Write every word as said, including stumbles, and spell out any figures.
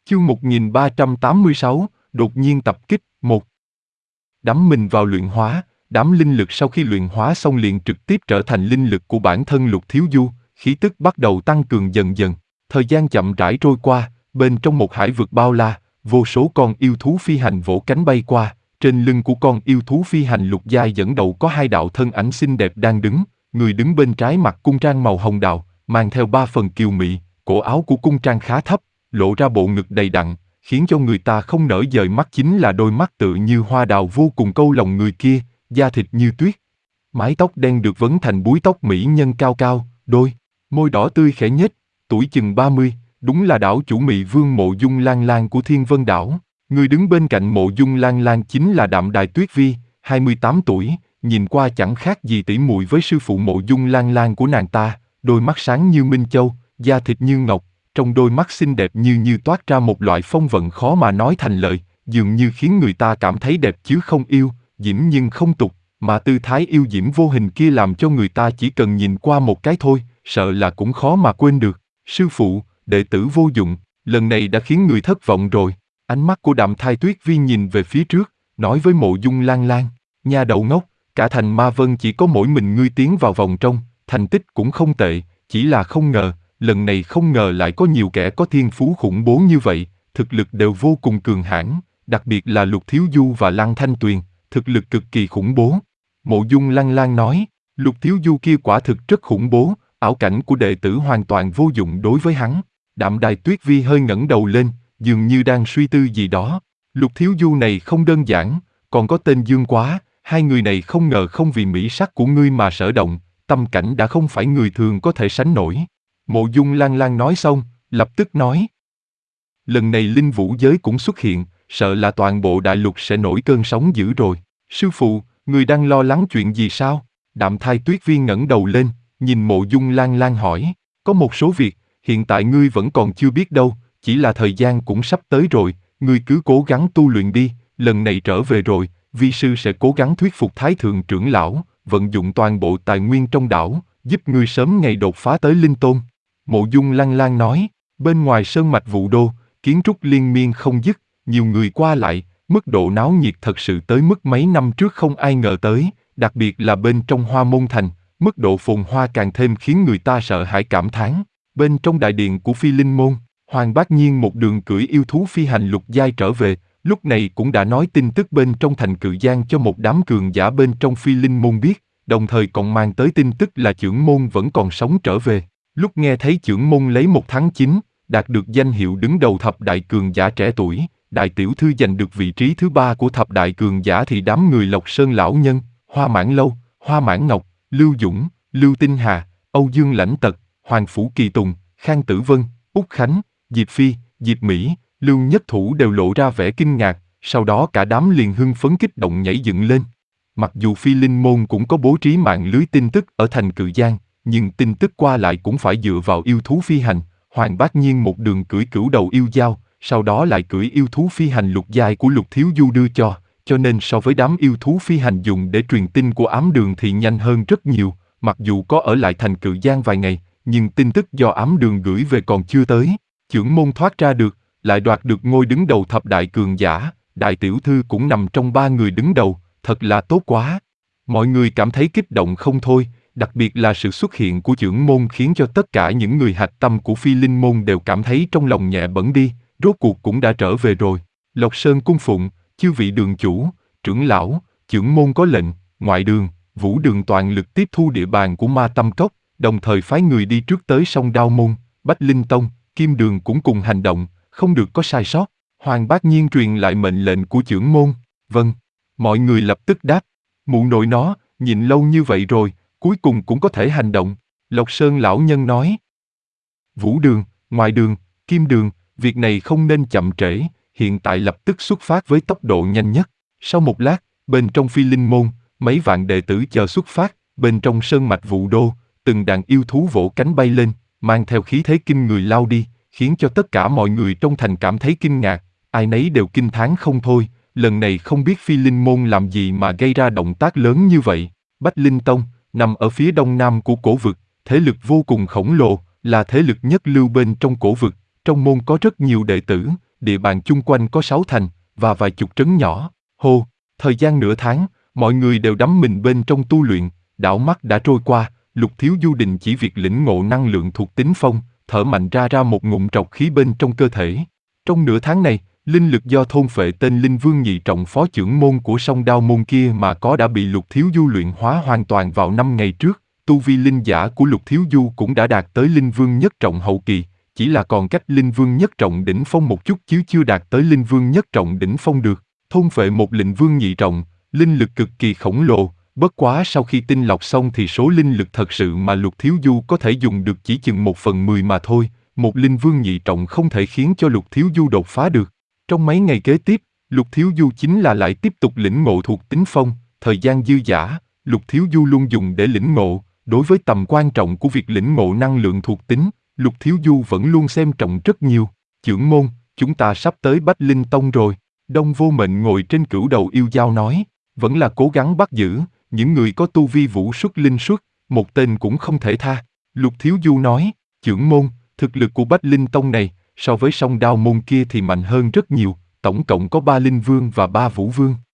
Chương một nghìn ba trăm tám mươi sáu, đột nhiên tập kích, một. Đắm mình vào luyện hóa, đám linh lực sau khi luyện hóa xong liền trực tiếp trở thành linh lực của bản thân Lục Thiếu Du, khí tức bắt đầu tăng cường dần dần. Thời gian chậm rãi trôi qua, bên trong một hải vực bao la, vô số con yêu thú phi hành vỗ cánh bay qua, trên lưng của con yêu thú phi hành lục giai dẫn đầu có hai đạo thân ảnh xinh đẹp đang đứng, người đứng bên trái mặc cung trang màu hồng đào, mang theo ba phần kiều mị, cổ áo của cung trang khá thấp, lộ ra bộ ngực đầy đặn, khiến cho người ta không nỡ dời mắt chính là đôi mắt tựa như hoa đào vô cùng câu lòng người kia, da thịt như tuyết. Mái tóc đen được vấn thành búi tóc mỹ nhân cao cao, đôi môi đỏ tươi khẽ nhếch, tuổi chừng ba mươi, đúng là đảo chủ Mị Vương Mộ Dung Lan Lan của Thiên Vân Đảo. Người đứng bên cạnh Mộ Dung Lan Lan chính là Đạm Đài Tuyết Vi, hai mươi tám tuổi, nhìn qua chẳng khác gì tỷ muội với sư phụ Mộ Dung Lan Lan của nàng ta, đôi mắt sáng như minh châu, da thịt như ngọc, trong đôi mắt xinh đẹp như như toát ra một loại phong vận khó mà nói thành lời, dường như khiến người ta cảm thấy đẹp chứ không yêu, diễm nhưng không tục, mà tư thái yêu diễm vô hình kia làm cho người ta chỉ cần nhìn qua một cái thôi, sợ là cũng khó mà quên được. Sư phụ, đệ tử vô dụng, lần này đã khiến người thất vọng rồi. Ánh mắt của Đạm Thai Tuyết Vi nhìn về phía trước, nói với Mộ Dung Lan Lan, nha đậu ngốc, cả thành Ma Vân chỉ có mỗi mình ngươi tiến vào vòng trong, thành tích cũng không tệ, chỉ là không ngờ, lần này không ngờ lại có nhiều kẻ có thiên phú khủng bố như vậy, thực lực đều vô cùng cường hãn, đặc biệt là Lục Thiếu Du và Lăng Thanh Tuyền, thực lực cực kỳ khủng bố. Mộ Dung Lan Lan nói, Lục Thiếu Du kia quả thực rất khủng bố, ảo cảnh của đệ tử hoàn toàn vô dụng đối với hắn. Đạm Đài Tuyết Vi hơi ngẩng đầu lên, dường như đang suy tư gì đó. Lục Thiếu Du này không đơn giản, còn có tên Dương Quá, hai người này không ngờ không vì mỹ sắc của ngươi mà sở động, tâm cảnh đã không phải người thường có thể sánh nổi. Mộ Dung Lan Lan nói xong, lập tức nói. Lần này linh vũ giới cũng xuất hiện, sợ là toàn bộ đại lục sẽ nổi cơn sóng dữ rồi. Sư phụ, người đang lo lắng chuyện gì sao? Đạm Thai Tuyết Vi ngẩng đầu lên, nhìn Mộ Dung Lan Lan hỏi. Có một số việc, hiện tại ngươi vẫn còn chưa biết đâu, chỉ là thời gian cũng sắp tới rồi, ngươi cứ cố gắng tu luyện đi, lần này trở về rồi, vi sư sẽ cố gắng thuyết phục Thái Thượng trưởng lão, vận dụng toàn bộ tài nguyên trong đảo, giúp ngươi sớm ngày đột phá tới linh tôn. Mộ Dung Lan Lan nói, bên ngoài sơn mạch Vũ Đô, kiến trúc liên miên không dứt, nhiều người qua lại, mức độ náo nhiệt thật sự tới mức mấy năm trước không ai ngờ tới, đặc biệt là bên trong Hoa Môn Thành, mức độ phồn hoa càng thêm khiến người ta sợ hãi cảm thán. Bên trong đại điện của Phi Linh Môn, Hoàng Bác Nhiên một đường cưỡi yêu thú phi hành lục giai trở về, lúc này cũng đã nói tin tức bên trong thành Cự Giang cho một đám cường giả bên trong Phi Linh Môn biết, đồng thời còn mang tới tin tức là trưởng môn vẫn còn sống trở về. Lúc nghe thấy trưởng môn lấy một tháng chín, đạt được danh hiệu đứng đầu thập đại cường giả trẻ tuổi, đại tiểu thư giành được vị trí thứ ba của thập đại cường giả thì đám người Lộc Sơn lão nhân, Hoa Mãn Lâu, Hoa Mãn Ngọc, Lưu Dũng, Lưu Tinh Hà, Âu Dương Lãnh Tật, Hoàng Phủ Kỳ Tùng, Khang Tử Vân, Úc Khánh, Diệp Phi, Diệp Mỹ, Lưu Nhất Thủ đều lộ ra vẻ kinh ngạc, sau đó cả đám liền hưng phấn kích động nhảy dựng lên. Mặc dù Phi Linh Môn cũng có bố trí mạng lưới tin tức ở thành Cự Giang, nhưng tin tức qua lại cũng phải dựa vào yêu thú phi hành. Hoàng Bác Nhiên một đường cưỡi cửu đầu yêu dao, sau đó lại cưỡi yêu thú phi hành lục giai của Lục Thiếu Du đưa cho, cho nên so với đám yêu thú phi hành dùng để truyền tin của ám đường thì nhanh hơn rất nhiều. Mặc dù có ở lại thành Cự Giang vài ngày, nhưng tin tức do ám đường gửi về còn chưa tới. Chưởng môn thoát ra được, lại đoạt được ngôi đứng đầu thập đại cường giả, đại tiểu thư cũng nằm trong ba người đứng đầu, thật là tốt quá. Mọi người cảm thấy kích động không thôi, đặc biệt là sự xuất hiện của chưởng môn khiến cho tất cả những người hạch tâm của Phi Linh môn đều cảm thấy trong lòng nhẹ bẫng đi, rốt cuộc cũng đã trở về rồi. Lộc Sơn cung phụng, chư vị đường chủ, trưởng lão, chưởng môn có lệnh, ngoại đường, vũ đường toàn lực tiếp thu địa bàn của Ma Tâm Cốc, đồng thời phái người đi trước tới sông Đao Môn, Bách Linh Tông, Kim Đường cũng cùng hành động, không được có sai sót. Hoàng Bác Nhiên truyền lại mệnh lệnh của chưởng môn. Vâng. Mọi người lập tức đáp. Mụ nội nó, nhìn lâu như vậy rồi, cuối cùng cũng có thể hành động. Lộc Sơn lão nhân nói. Vũ đường, ngoại đường, Kim Đường, việc này không nên chậm trễ, hiện tại lập tức xuất phát với tốc độ nhanh nhất. Sau một lát, bên trong Phi Linh môn, mấy vạn đệ tử chờ xuất phát, bên trong sơn mạch Vũ Đô, từng đàn yêu thú vỗ cánh bay lên, mang theo khí thế kinh người lao đi, khiến cho tất cả mọi người trong thành cảm thấy kinh ngạc, ai nấy đều kinh thán không thôi, lần này không biết Phi Linh môn làm gì mà gây ra động tác lớn như vậy. Bách Linh Tông, nằm ở phía đông nam của cổ vực, thế lực vô cùng khổng lồ, là thế lực nhất lưu bên trong cổ vực, trong môn có rất nhiều đệ tử, địa bàn chung quanh có sáu thành, và vài chục trấn nhỏ. Hô, thời gian nửa tháng, mọi người đều đắm mình bên trong tu luyện, đảo mắt đã trôi qua, Lục Thiếu Du đình chỉ việc lĩnh ngộ năng lượng thuộc tính phong, thở mạnh ra ra một ngụm trọc khí bên trong cơ thể. Trong nửa tháng này, linh lực do thôn phệ tên Linh Vương nhị trọng phó trưởng môn của song đao môn kia mà có đã bị Lục Thiếu Du luyện hóa hoàn toàn vào năm ngày trước. Tu vi linh giả của Lục Thiếu Du cũng đã đạt tới Linh Vương nhất trọng hậu kỳ, chỉ là còn cách Linh Vương nhất trọng đỉnh phong một chút chứ chưa đạt tới Linh Vương nhất trọng đỉnh phong được. Thôn phệ một Linh Vương nhị trọng, linh lực cực kỳ khổng lồ, bất quá sau khi tinh lọc xong thì số linh lực thật sự mà Lục Thiếu Du có thể dùng được chỉ chừng một phần mười mà thôi. Một Linh Vương nhị trọng không thể khiến cho Lục Thiếu Du đột phá được. Trong mấy ngày kế tiếp, Lục Thiếu Du chính là lại tiếp tục lĩnh ngộ thuộc tính phong, thời gian dư dả, Lục Thiếu Du luôn dùng để lĩnh ngộ. Đối với tầm quan trọng của việc lĩnh ngộ năng lượng thuộc tính, Lục Thiếu Du vẫn luôn xem trọng rất nhiều. Chưởng môn, chúng ta sắp tới Bách Linh Tông rồi. Đông Vô Mệnh ngồi trên cửu đầu yêu dao nói, vẫn là cố gắng bắt giữ, những người có tu vi vũ xuất linh xuất, một tên cũng không thể tha. Lục Thiếu Du nói, chưởng môn, thực lực của Bách Linh Tông này, so với song đao môn kia thì mạnh hơn rất nhiều, tổng cộng có ba linh vương và ba vũ vương.